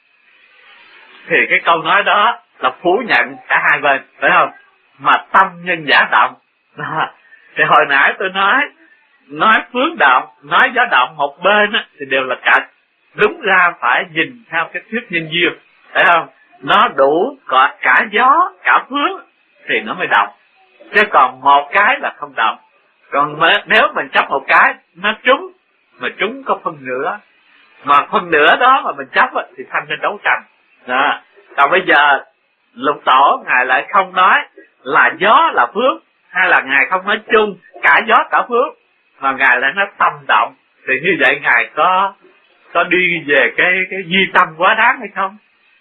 thì cái câu nói đó là phủ nhận cả hai bên, phải không? Mà tâm nhân giả động. Đó. Thì hồi nãy tôi nói nói phước động, nói gió động một bên á, thì đều là cạnh. Đúng ra phải nhìn theo cái thuyết nhân duyên, phải không? Nó đủ cả, cả gió, cả phước thì nó mới động. Chứ còn một cái là không động. Còn nếu mình chấp một cái nó trúng, mà trúng có phân nửa, mà phân nửa đó mà mình chấp thì thành nên đấu tranh. Đó. Còn bây giờ Lục Tổ ngài lại không nói là gió là phước, hay là ngài không nói chung cả gió cả phước, mà ngài lại nói tâm động. Thì như vậy ngài có có đi về cái cái di tâm quá đáng hay không?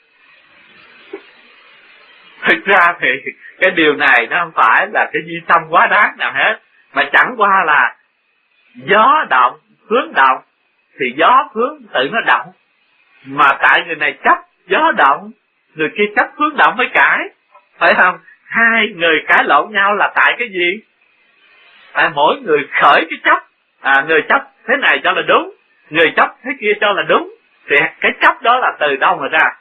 Thực ra thì cái điều này nó không phải là cái di tâm quá đáng nào hết, mà chẳng qua là gió động, phước động, thì gió phước tự nó động, mà tại người này chấp gió động, người kia chấp phước động mới cãi, phải không? Hai người cãi lộn nhau là tại cái gì? Tại mỗi người khởi cái chấp, à, người chấp thế này cho là đúng, người chấp thế kia cho là đúng, thì cái chấp đó là từ đâu mà ra?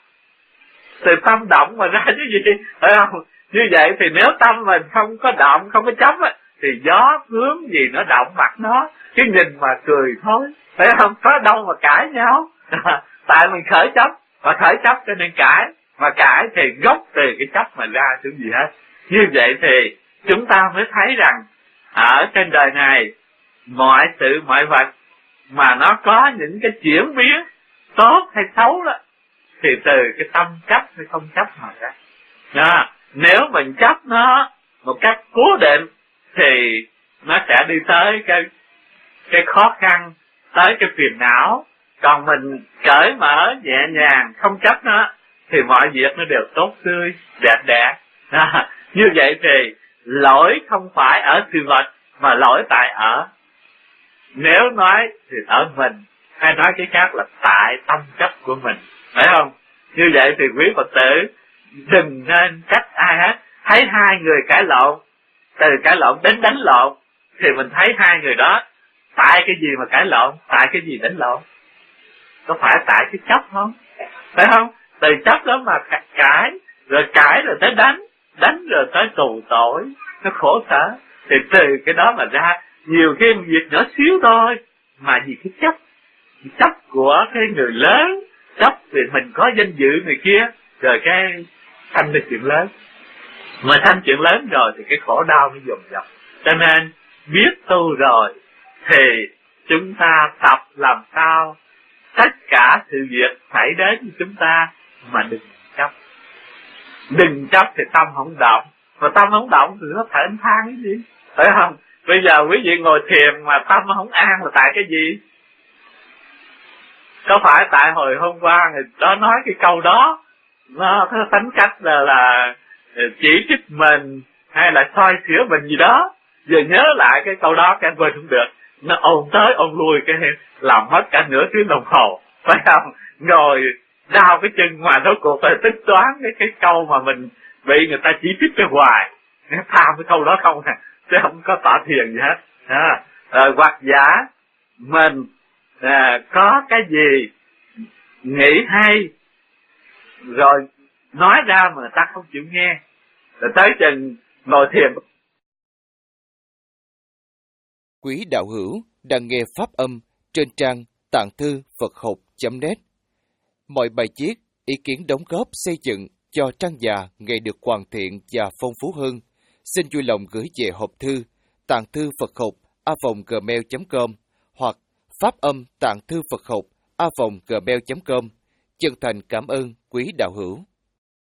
Từ tâm động mà ra chứ gì, phải không? Như vậy thì nếu tâm mình không có động, không có chấp á, thì gió hướng gì nó động mặt nó, chứ nhìn mà cười thôi, phải không? Có đâu mà cãi nhau. Tại mình khởi chấp, mà khởi chấp cho nên cãi, mà cãi thì gốc từ cái chấp mà ra chứ gì hết. Như vậy thì chúng ta mới thấy rằng ở trên đời này mọi sự mọi vật mà nó có những cái chuyển biến tốt hay xấu đó, thì từ cái tâm chấp hay không chấp mà ra. Đó. Nếu mình chấp nó một cách cố định thì nó sẽ đi tới cái cái khó khăn, tới cái phiền não. Còn mình cởi mở nhẹ nhàng không chấp nó thì mọi việc nó đều tốt tươi đẹp đẽ. À, như vậy thì lỗi không phải ở sự vật mà lỗi tại ở, nếu nói thì ở mình, hay nói cái khác là tại tâm chấp của mình, phải không? Như vậy thì quý Phật tử đừng nên trách ai hết. Thấy hai người cãi lộn, từ cãi lộn đến đánh lộn, thì mình thấy hai người đó tại cái gì mà cãi lộn, tại cái gì đánh lộn? Có phải tại cái chấp không? Phải không? Từ chấp đó mà cãi, rồi cãi rồi tới đánh, đánh rồi tới tù tội, nó khổ sở. Thì từ cái đó mà ra, nhiều khi một việc nhỏ xíu thôi, mà vì cái chấp, chấp của cái người lớn, chấp vì mình có danh dự người kia, rồi cái thành được chuyện lớn. Mà thành chuyện lớn rồi thì cái khổ đau nó dồn dập. Cho nên biết tu rồi thì chúng ta tập làm sao tất cả sự việc xảy đến với chúng ta mà đừng chấp. Đừng chấp thì tâm không động, mà tâm không động thì nó thở than cái gì, phải không? Bây giờ quý vị ngồi thiền mà tâm không an là tại cái gì? Có phải tại hồi hôm qua người đó nói cái câu đó nó có tính cách là, là chỉ trích mình hay là soi sửa mình gì đó, giờ nhớ lại cái câu đó cái quên không được, nó ồn tới ồn lui cái làm mất cả nửa tiếng đồng hồ. phải không? Ngồi đau cái chân mà rốt cuộc phải tính toán cái cái câu mà mình bị người ta chỉ trích cho hoài, tham cái câu đó không à, chứ không có tọa thiền gì hết. À, rồi hoặc giả mình à, có cái gì nghĩ hay rồi nói ra mà người ta không chịu nghe, rồi tới chừng ngồi thiền. Quý đạo hữu đang nghe pháp âm trên trang tạng thư Phật học chấm net. Mọi bài viết, ý kiến đóng góp xây dựng cho trang già ngày được hoàn thiện và phong phú hơn, xin vui lòng gửi về hộp thư tạng thư Phật học a vòng gmail chấm com hoặc pháp âm tạng thư Phật học a vòng gmail chấm com. Chân thành cảm ơn quý đạo hữu.